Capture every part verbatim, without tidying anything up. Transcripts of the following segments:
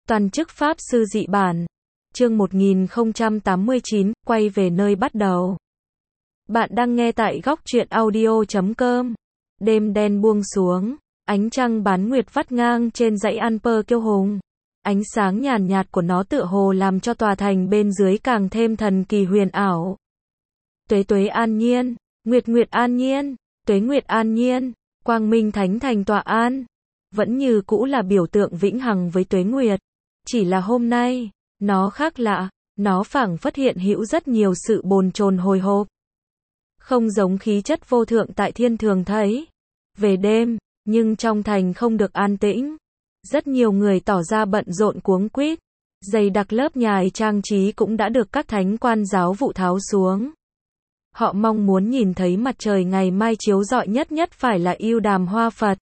Toàn chức Pháp sư dị bản. Chương một nghìn không trăm tám mươi chín, quay về nơi bắt đầu. Bạn đang nghe tại góc truyện audio chấm com. Đêm đen buông xuống, ánh trăng bán nguyệt vắt ngang trên dãy Alper kiêu hùng. Ánh sáng nhàn nhạt của nó tựa hồ làm cho tòa thành bên dưới càng thêm thần kỳ huyền ảo. Tuế tuế an nhiên, nguyệt nguyệt an nhiên, tuế nguyệt an nhiên, quang minh thánh thành tọa an. Vẫn như cũ là biểu tượng vĩnh hằng với tuế nguyệt. Chỉ là hôm nay, nó khác lạ, nó phảng phất hiện hữu rất nhiều sự bồn chồn hồi hộp. Không giống khí chất vô thượng tại thiên thường thấy. Về đêm, nhưng trong thành không được an tĩnh. Rất nhiều người tỏ ra bận rộn cuống quýt. Dày đặc lớp nhài trang trí cũng đã được các thánh quan giáo vụ tháo xuống. Họ mong muốn nhìn thấy mặt trời ngày mai chiếu rọi nhất nhất phải là ưu đàm hoa Phật.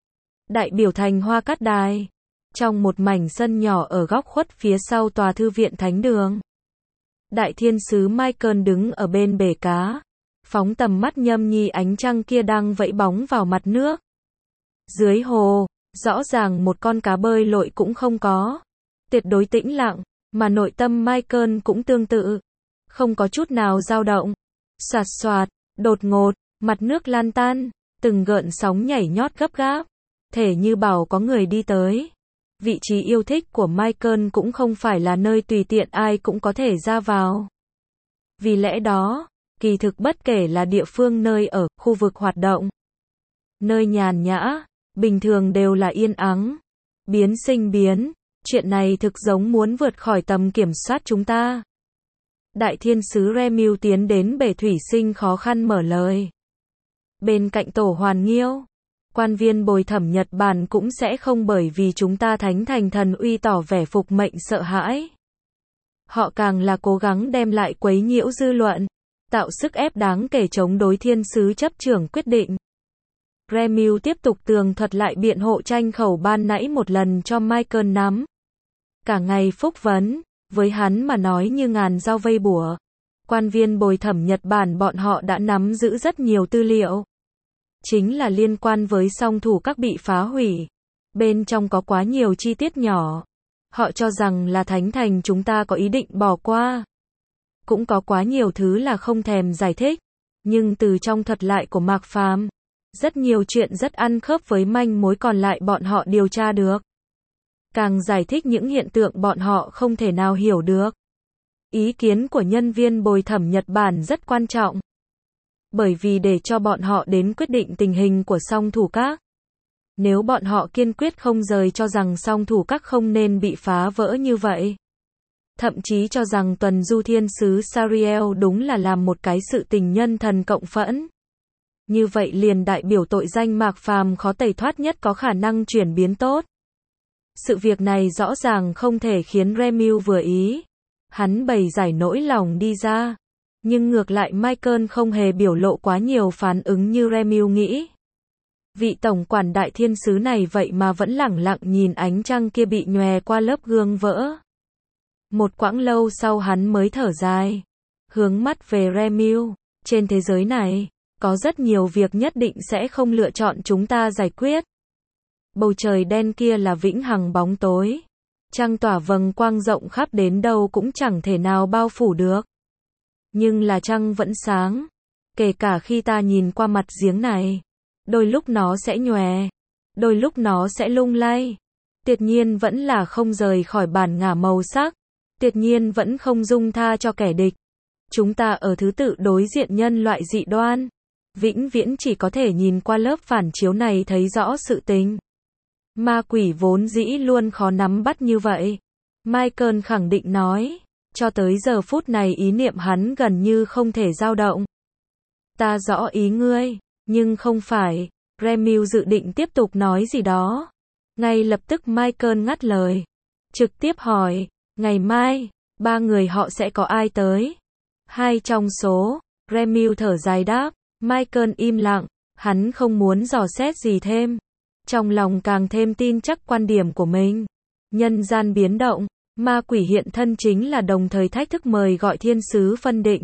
Đại biểu thành Hoa Cát Đài. Trong một mảnh sân nhỏ ở góc khuất phía sau tòa thư viện thánh đường. Đại thiên sứ Michael đứng ở bên bể cá. Phóng tầm mắt nhâm nhi ánh trăng kia đang vẫy bóng vào mặt nước. Dưới hồ, rõ ràng một con cá bơi lội cũng không có. Tuyệt đối tĩnh lặng, mà nội tâm Michael cũng tương tự. Không có chút nào dao động. Soạt soạt, đột ngột, mặt nước lan tan, từng gợn sóng nhảy nhót gấp gáp. Thể như bảo có người đi tới. Vị trí yêu thích của Michael cũng không phải là nơi tùy tiện ai cũng có thể ra vào. Vì lẽ đó, kỳ thực bất kể là địa phương nơi ở, khu vực hoạt động, nơi nhàn nhã, bình thường đều là yên ắng. Biến sinh biến, chuyện này thực giống muốn vượt khỏi tầm kiểm soát chúng ta. Đại thiên sứ Remiel tiến đến bể thủy sinh khó khăn mở lời. Bên cạnh tổ hoàn nghiêu, quan viên bồi thẩm Nhật Bản cũng sẽ không bởi vì chúng ta thánh thành thần uy tỏ vẻ phục mệnh sợ hãi. Họ càng là cố gắng đem lại quấy nhiễu dư luận, tạo sức ép đáng kể chống đối thiên sứ chấp trưởng quyết định. Remiel tiếp tục tường thuật lại biện hộ tranh khẩu ban nãy một lần cho Michael nắm. Cả ngày phúc vấn, với hắn mà nói như ngàn dao vây bủa. Quan viên bồi thẩm Nhật Bản bọn họ đã nắm giữ rất nhiều tư liệu. Chính là liên quan với song thủ các bị phá hủy. Bên trong có quá nhiều chi tiết nhỏ. Họ cho rằng là thánh thành chúng ta có ý định bỏ qua. Cũng có quá nhiều thứ là không thèm giải thích. Nhưng từ trong thuật lại của Mạc Phàm, rất nhiều chuyện rất ăn khớp với manh mối còn lại bọn họ điều tra được. Càng giải thích những hiện tượng bọn họ không thể nào hiểu được. Ý kiến của nhân viên bồi thẩm Nhật Bản rất quan trọng. Bởi vì để cho bọn họ đến quyết định tình hình của song thủ các. Nếu bọn họ kiên quyết không rời cho rằng song thủ các không nên bị phá vỡ như vậy. Thậm chí cho rằng tuần du thiên sứ Sariel đúng là làm một cái sự tình nhân thần cộng phẫn. Như vậy liền đại biểu tội danh Mạc Phàm khó tẩy thoát nhất có khả năng chuyển biến tốt. Sự việc này rõ ràng không thể khiến Remiel vừa ý. Hắn bày giải nỗi lòng đi ra. Nhưng ngược lại Michael không hề biểu lộ quá nhiều phản ứng như Remiel nghĩ. Vị tổng quản đại thiên sứ này vậy mà vẫn lẳng lặng nhìn ánh trăng kia bị nhòe qua lớp gương vỡ. Một quãng lâu sau hắn mới thở dài. Hướng mắt về Remiel. Trên thế giới này, có rất nhiều việc nhất định sẽ không lựa chọn chúng ta giải quyết. Bầu trời đen kia là vĩnh hằng bóng tối. Trăng tỏa vầng quang rộng khắp đến đâu cũng chẳng thể nào bao phủ được. Nhưng là trăng vẫn sáng. Kể cả khi ta nhìn qua mặt giếng này. Đôi lúc nó sẽ nhòe. Đôi lúc nó sẽ lung lay. Tuyệt nhiên vẫn là không rời khỏi bản ngả màu sắc. Tuyệt nhiên vẫn không dung tha cho kẻ địch. Chúng ta ở thứ tự đối diện nhân loại dị đoan. Vĩnh viễn chỉ có thể nhìn qua lớp phản chiếu này thấy rõ sự tình. Ma quỷ vốn dĩ luôn khó nắm bắt như vậy. Michael khẳng định nói. Cho tới giờ phút này ý niệm hắn gần như không thể dao động. Ta rõ ý ngươi, nhưng không phải. Remiel dự định tiếp tục nói gì đó. Ngay lập tức Michael ngắt lời. Trực tiếp hỏi, ngày mai, ba người họ sẽ có ai tới? Hai trong số, Remiel thở dài đáp. Michael im lặng, hắn không muốn dò xét gì thêm. Trong lòng càng thêm tin chắc quan điểm của mình. Nhân gian biến động. Ma quỷ hiện thân chính là đồng thời thách thức mời gọi thiên sứ phân định.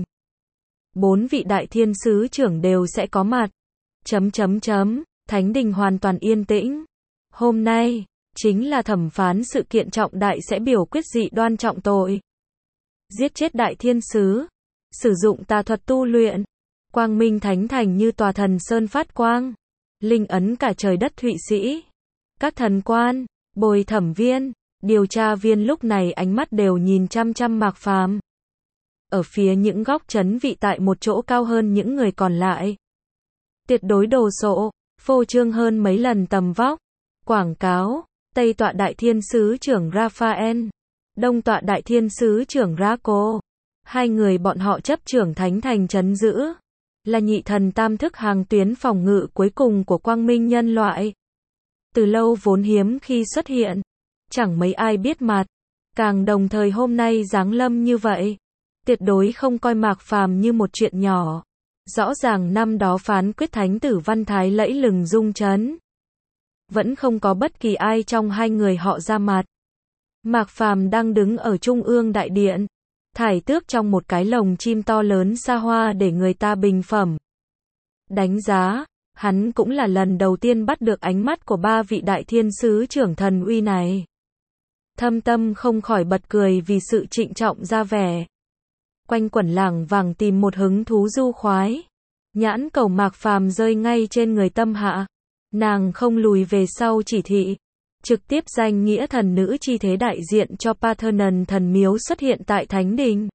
Bốn vị đại thiên sứ trưởng đều sẽ có mặt. Chấm chấm chấm, thánh đình hoàn toàn yên tĩnh. Hôm nay, chính là thẩm phán sự kiện trọng đại sẽ biểu quyết dị đoan trọng tội. Giết chết đại thiên sứ, sử dụng tà thuật tu luyện, quang minh thánh thành như tòa thần sơn phát quang, linh ấn cả trời đất Thụy Sĩ. Các thần quan, bồi thẩm viên, điều tra viên lúc này ánh mắt đều nhìn chăm chăm Mạc Phàm. Ở phía những góc trấn vị tại một chỗ cao hơn những người còn lại. Tuyệt đối đồ sộ, phô trương hơn mấy lần tầm vóc. Quảng cáo, Tây tọa đại thiên sứ trưởng Raphael, Đông tọa đại thiên sứ trưởng Draco. Hai người bọn họ chấp trưởng thánh thành trấn giữ, là nhị thần tam thức hàng tuyến phòng ngự cuối cùng của quang minh nhân loại. Từ lâu vốn hiếm khi xuất hiện, chẳng mấy ai biết mặt, càng đồng thời hôm nay giáng lâm như vậy, tuyệt đối không coi Mạc Phàm như một chuyện nhỏ. Rõ ràng năm đó phán quyết thánh tử Văn Thái lẫy lừng rung chấn, vẫn không có bất kỳ ai trong hai người họ ra mặt. Mạc Phàm đang đứng ở trung ương đại điện, thải tước trong một cái lồng chim to lớn xa hoa để người ta bình phẩm. Đánh giá, hắn cũng là lần đầu tiên bắt được ánh mắt của ba vị đại thiên sứ trưởng thần uy này. Thâm tâm không khỏi bật cười vì sự trịnh trọng ra vẻ. Quanh quẩn lảng vàng tìm một hứng thú du khoái. Nhãn cầu Mạc Phàm rơi ngay trên người Tâm Hạ. Nàng không lùi về sau chỉ thị. Trực tiếp danh nghĩa thần nữ chi thế đại diện cho Parthenon thần miếu xuất hiện tại Thánh Đình.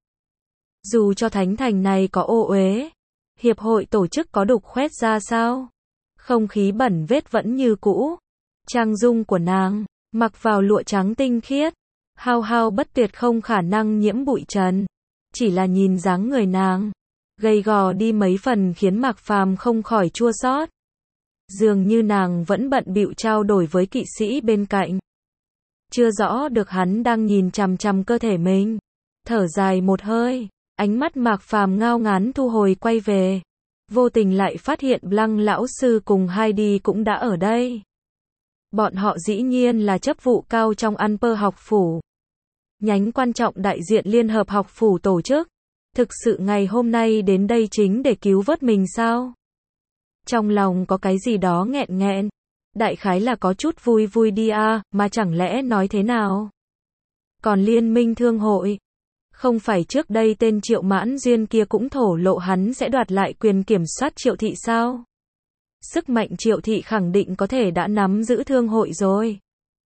Dù cho thánh thành này có ô uế, hiệp hội tổ chức có đục khoét ra sao, không khí bẩn vết vẫn như cũ. Trang dung của nàng, mặc vào lụa trắng tinh khiết, hao hao bất tuyệt không khả năng nhiễm bụi trần. Chỉ là nhìn dáng người nàng, gầy gò đi mấy phần khiến Mạc Phàm không khỏi chua xót. Dường như nàng vẫn bận bịu trao đổi với kỵ sĩ bên cạnh. Chưa rõ được hắn đang nhìn chằm chằm cơ thể mình. Thở dài một hơi, ánh mắt Mạc Phàm ngao ngán thu hồi quay về. Vô tình lại phát hiện Lăng lão sư cùng Heidi cũng đã ở đây. Bọn họ dĩ nhiên là chấp vụ cao trong Anper học phủ. Nhánh quan trọng đại diện Liên hợp học phủ tổ chức. Thực sự ngày hôm nay đến đây chính để cứu vớt mình sao? Trong lòng có cái gì đó nghẹn nghẹn. Đại khái là có chút vui vui đi à, mà chẳng lẽ nói thế nào? Còn Liên minh thương hội, không phải trước đây tên Triệu Mãn Duyên kia cũng thổ lộ hắn sẽ đoạt lại quyền kiểm soát Triệu thị sao? Sức mạnh Triệu thị khẳng định có thể đã nắm giữ thương hội rồi.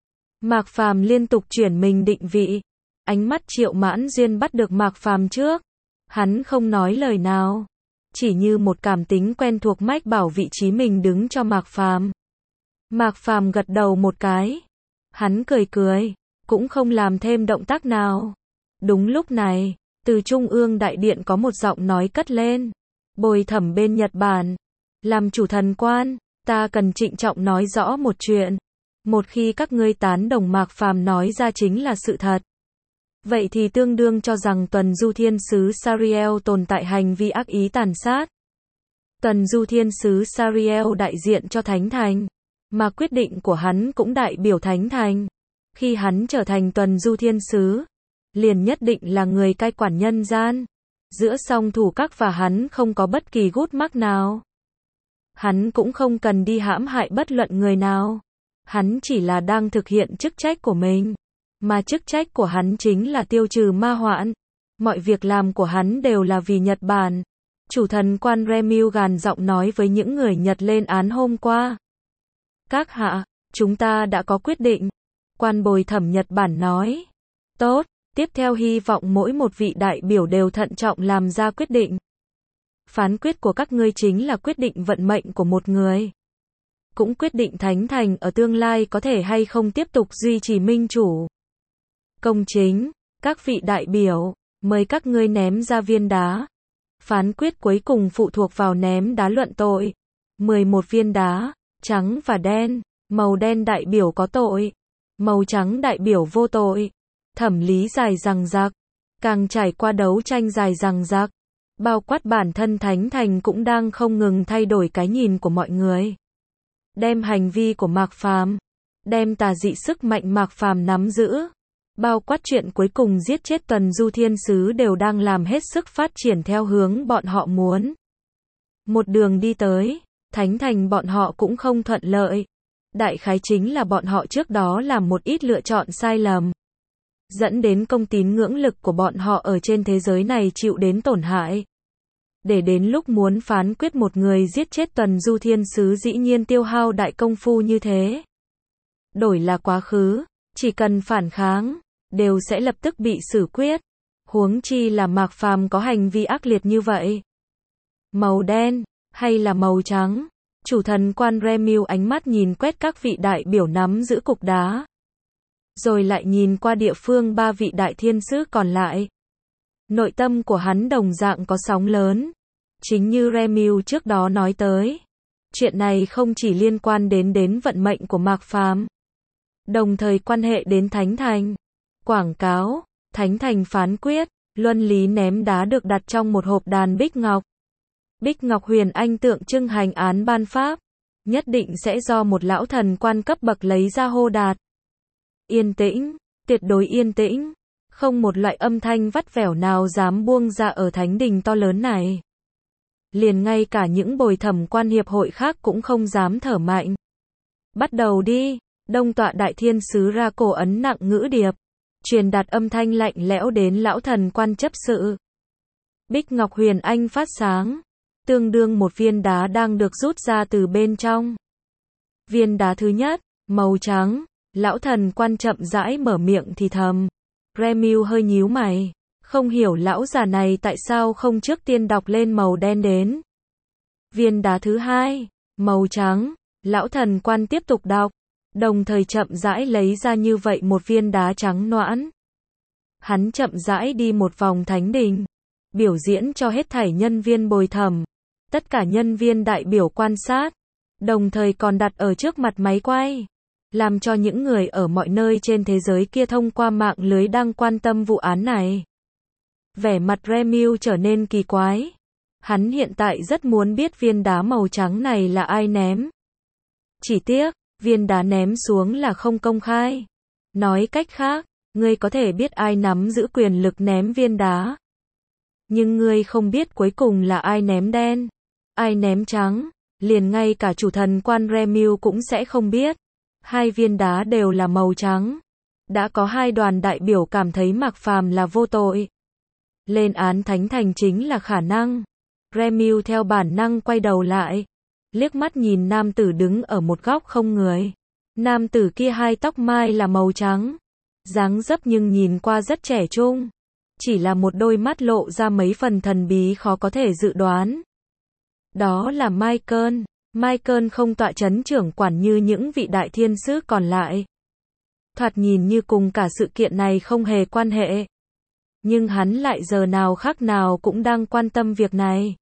Mạc Phàm liên tục chuyển mình định vị. Ánh mắt Triệu Mãn Duyên bắt được Mạc Phàm trước. Hắn không nói lời nào, chỉ như một cảm tính quen thuộc mách bảo vị trí mình đứng cho Mạc Phàm. Mạc Phàm gật đầu một cái. Hắn cười cười, cũng không làm thêm động tác nào. Đúng lúc này, từ trung ương đại điện có một giọng nói cất lên. Bồi thẩm bên Nhật Bản, làm chủ thần quan, ta cần trịnh trọng nói rõ một chuyện. Một khi các ngươi tán đồng Mạc Phàm nói ra chính là sự thật, vậy thì tương đương cho rằng Tuần Du Thiên Sứ Sariel tồn tại hành vi ác ý tàn sát. Tuần Du Thiên Sứ Sariel đại diện cho Thánh Thành, mà quyết định của hắn cũng đại biểu Thánh Thành. Khi hắn trở thành Tuần Du Thiên Sứ, liền nhất định là người cai quản nhân gian. Giữa song thủ các và hắn không có bất kỳ gút mắc nào. Hắn cũng không cần đi hãm hại bất luận người nào. Hắn chỉ là đang thực hiện chức trách của mình. Mà chức trách của hắn chính là tiêu trừ ma hoạn. Mọi việc làm của hắn đều là vì Nhật Bản. Chủ thần quan Remil gàn giọng nói với những người Nhật lên án hôm qua. Các hạ, chúng ta đã có quyết định. Quan bồi thẩm Nhật Bản nói. Tốt, tiếp theo hy vọng mỗi một vị đại biểu đều thận trọng làm ra quyết định. Phán quyết của các ngươi chính là quyết định vận mệnh của một người. Cũng quyết định Thánh Thành ở tương lai có thể hay không tiếp tục duy trì minh chủ. Công chính, các vị đại biểu, mời các ngươi ném ra viên đá. Phán quyết cuối cùng phụ thuộc vào ném đá luận tội. mười một viên đá, trắng và đen, màu đen đại biểu có tội, màu trắng đại biểu vô tội. Thẩm lý dài dằng dặc, càng trải qua đấu tranh dài dằng dặc, bao quát bản thân Thánh Thành cũng đang không ngừng thay đổi cái nhìn của mọi người. Đem hành vi của Mạc Phàm, đem tà dị sức mạnh Mạc Phàm nắm giữ, bao quát chuyện cuối cùng giết chết Tuần Du Thiên Sứ đều đang làm hết sức phát triển theo hướng bọn họ muốn. Một đường đi tới, Thánh Thành bọn họ cũng không thuận lợi. Đại khái chính là bọn họ trước đó làm một ít lựa chọn sai lầm, dẫn đến công tín ngưỡng lực của bọn họ ở trên thế giới này chịu đến tổn hại. Để đến lúc muốn phán quyết một người giết chết Tuần Du Thiên Sứ dĩ nhiên tiêu hao đại công phu như thế. Đổi là quá khứ, chỉ cần phản kháng, đều sẽ lập tức bị xử quyết. Huống chi là Mạc Phàm có hành vi ác liệt như vậy. Màu đen, hay là màu trắng? Chủ thần quan Remiu ánh mắt nhìn quét các vị đại biểu nắm giữ cục đá. Rồi lại nhìn qua địa phương ba vị đại thiên sứ còn lại. Nội tâm của hắn đồng dạng có sóng lớn. Chính như Remiu trước đó nói tới. Chuyện này không chỉ liên quan đến đến vận mệnh của Mạc Phàm, đồng thời quan hệ đến Thánh Thành. Quảng cáo, Thánh Thành phán quyết, luân lý ném đá được đặt trong một hộp đàn bích ngọc. Bích ngọc huyền anh tượng trưng hành án ban pháp, nhất định sẽ do một lão thần quan cấp bậc lấy ra hô đạt. Yên tĩnh, tuyệt đối yên tĩnh, không một loại âm thanh vắt vẻo nào dám buông ra ở thánh đình to lớn này. Liền ngay cả những bồi thẩm quan hiệp hội khác cũng không dám thở mạnh. Bắt đầu đi, đông tọa đại thiên sứ ra cổ ấn nặng ngữ điệp, truyền đạt âm thanh lạnh lẽo đến lão thần quan chấp sự. Bích ngọc huyền anh phát sáng, tương đương một viên đá đang được rút ra từ bên trong. Viên đá thứ nhất, màu trắng, lão thần quan chậm rãi mở miệng thì thầm. Remiu hơi nhíu mày, không hiểu lão già này tại sao không trước tiên đọc lên màu đen đến. Viên đá thứ hai, màu trắng, lão thần quan tiếp tục đọc, đồng thời chậm rãi lấy ra như vậy một viên đá trắng noãn. Hắn chậm rãi đi một vòng thánh đình, biểu diễn cho hết thảy nhân viên bồi thẩm, tất cả nhân viên đại biểu quan sát, đồng thời còn đặt ở trước mặt máy quay, làm cho những người ở mọi nơi trên thế giới kia thông qua mạng lưới đang quan tâm vụ án này. Vẻ mặt Remiu trở nên kỳ quái. Hắn hiện tại rất muốn biết viên đá màu trắng này là ai ném. Chỉ tiếc, viên đá ném xuống là không công khai. Nói cách khác, ngươi có thể biết ai nắm giữ quyền lực ném viên đá. Nhưng ngươi không biết cuối cùng là ai ném đen, ai ném trắng, liền ngay cả chủ thần quan Remiu cũng sẽ không biết. Hai viên đá đều là màu trắng. Đã có hai đoàn đại biểu cảm thấy Mạc Phàm là vô tội. Lên án Thánh Thành chính là khả năng. Remiu theo bản năng quay đầu lại, liếc mắt nhìn nam tử đứng ở một góc không người. Nam tử kia hai tóc mai là màu trắng, dáng dấp nhưng nhìn qua rất trẻ trung, chỉ là một đôi mắt lộ ra mấy phần thần bí khó có thể dự đoán. Đó là Michael. Michael không tọa chấn trưởng quản như những vị đại thiên sứ còn lại. Thoạt nhìn như cùng cả sự kiện này không hề quan hệ. Nhưng hắn lại giờ nào khác nào cũng đang quan tâm việc này.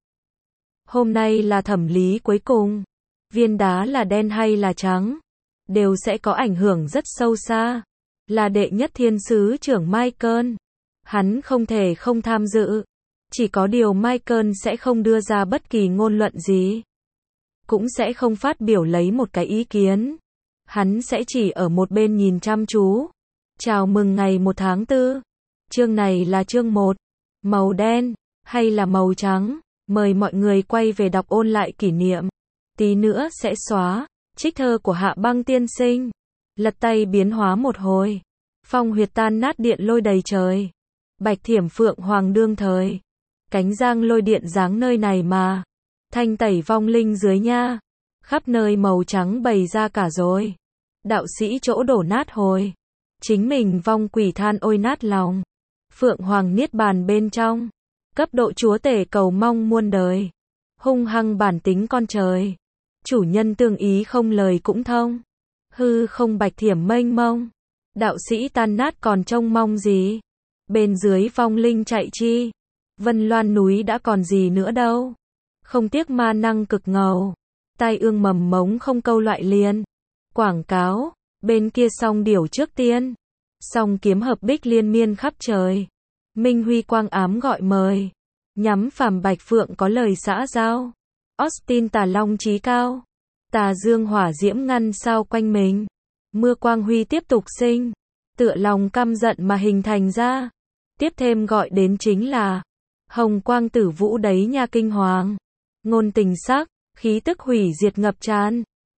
Hôm nay là thẩm lý cuối cùng. Viên đá là đen hay là trắng, đều sẽ có ảnh hưởng rất sâu xa. Là đệ nhất thiên sứ trưởng Michael, hắn không thể không tham dự. Chỉ có điều Michael sẽ không đưa ra bất kỳ ngôn luận gì, cũng sẽ không phát biểu lấy một cái ý kiến. Hắn sẽ chỉ ở một bên nhìn chăm chú. Chào mừng ngày một tháng tư. Chương này là chương một. Màu đen, hay là màu trắng? Mời mọi người quay về đọc ôn lại kỷ niệm. Tí nữa sẽ xóa. Trích thơ của Hạ Băng tiên sinh. Lật tay biến hóa một hồi. Phong huyệt tan nát điện lôi đầy trời. Bạch thiểm phượng hoàng đương thời. Cánh giang lôi điện dáng nơi này mà. Thanh tẩy vong linh dưới nha. Khắp nơi màu trắng bày ra cả rồi. Đạo sĩ chỗ đổ nát hồi. Chính mình vong quỷ than ôi nát lòng. Phượng hoàng niết bàn bên trong. Cấp độ chúa tể cầu mong muôn đời. Hung hăng bản tính con trời. Chủ nhân tương ý không lời cũng thông. Hư không bạch thiểm mênh mông. Đạo sĩ tan nát còn trông mong gì. Bên dưới vong linh chạy chi. Vân Loan núi đã còn gì nữa đâu. Không tiếc ma năng cực ngầu. Tai ương mầm mống không câu loại liền. Quảng cáo. Bên kia song điểu trước tiên. Song kiếm hợp bích liên miên khắp trời. Minh huy quang ám gọi mời. Nhắm phàm bạch phượng có lời xã giao. Austin tà long trí cao. Tà dương hỏa diễm ngăn sao quanh mình. Mưa quang huy tiếp tục sinh. Tựa lòng căm giận mà hình thành ra. Tiếp thêm gọi đến chính là hồng quang tử vũ đấy nha kinh hoàng. Ngôn tình sắc, khí tức hủy diệt ngập tràn.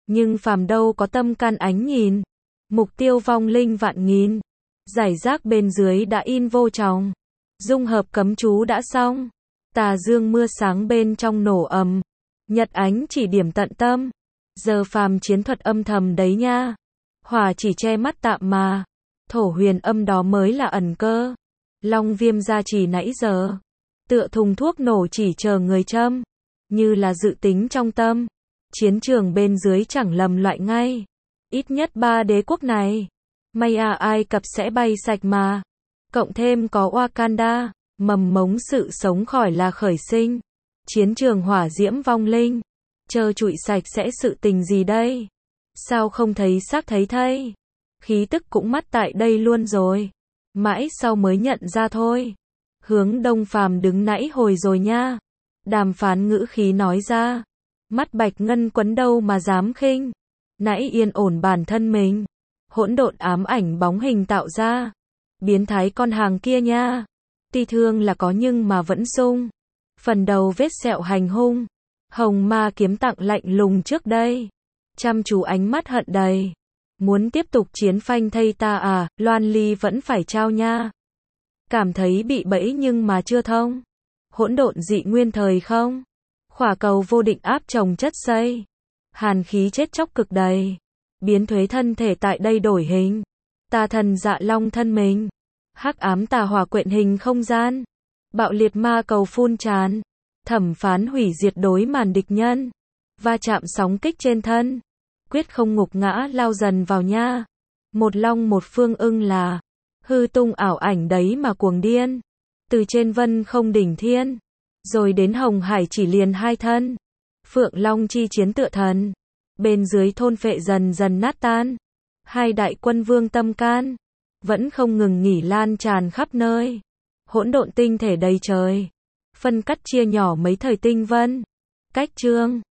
Nhưng phàm đâu có tâm can ánh nhìn, mục tiêu vong linh vạn nghìn, giải rác bên dưới đã in vô tròng, dung hợp cấm chú đã xong, tà dương mưa sáng bên trong nổ ầm, nhật ánh chỉ điểm tận tâm, giờ phàm chiến thuật âm thầm đấy nha, hỏa chỉ che mắt tạm mà, thổ huyền âm đó mới là ẩn cơ, long viêm gia trì nãy giờ, tựa thùng thuốc nổ chỉ chờ người châm, như là dự tính trong tâm, chiến trường bên dưới chẳng lầm loại ngay, ít nhất ba đế quốc này, may à Ai Cập sẽ bay sạch mà, cộng thêm có Wakanda, mầm mống sự sống khỏi là khởi sinh, chiến trường hỏa diễm vong linh, trơ trụi sạch sẽ sự tình gì đây, sao không thấy xác thấy thây, khí tức cũng mất tại đây luôn rồi, mãi sau mới nhận ra thôi, hướng đông phàm đứng nãy hồi rồi nha, đàm phán ngữ khí nói ra, mắt bạch ngân quấn đâu mà dám khinh, nãy yên ổn bản thân mình, hỗn độn ám ảnh bóng hình tạo ra, biến thái con hàng kia nha, ti thương là có nhưng mà vẫn sung, phần đầu vết sẹo hành hung, hồng ma kiếm tặng lạnh lùng trước đây, chăm chú ánh mắt hận đầy, muốn tiếp tục chiến phanh thây ta à, Loan Ly vẫn phải trao nha, cảm thấy bị bẫy nhưng mà chưa thông, hỗn độn dị nguyên thời không, khỏa cầu vô định áp chồng chất xây, hàn khí chết chóc cực đầy, biến thuế thân thể tại đây đổi hình, tà thần dạ long thân mình, hắc ám tà hỏa quyện hình không gian, bạo liệt ma cầu phun tràn, thẩm phán hủy diệt đối màn địch nhân, va chạm sóng kích trên thân, quyết không ngục ngã lao dần vào nha, một long một phương ưng là, hư tung ảo ảnh đấy mà cuồng điên, từ trên vân không đỉnh thiên, rồi đến hồng hải chỉ liền hai thân, phượng long chi chiến tựa thần, bên dưới thôn phệ dần dần nát tan, hai đại quân vương tâm can, vẫn không ngừng nghỉ lan tràn khắp nơi, hỗn độn tinh thể đầy trời, phân cắt chia nhỏ mấy thời tinh vân, cách chương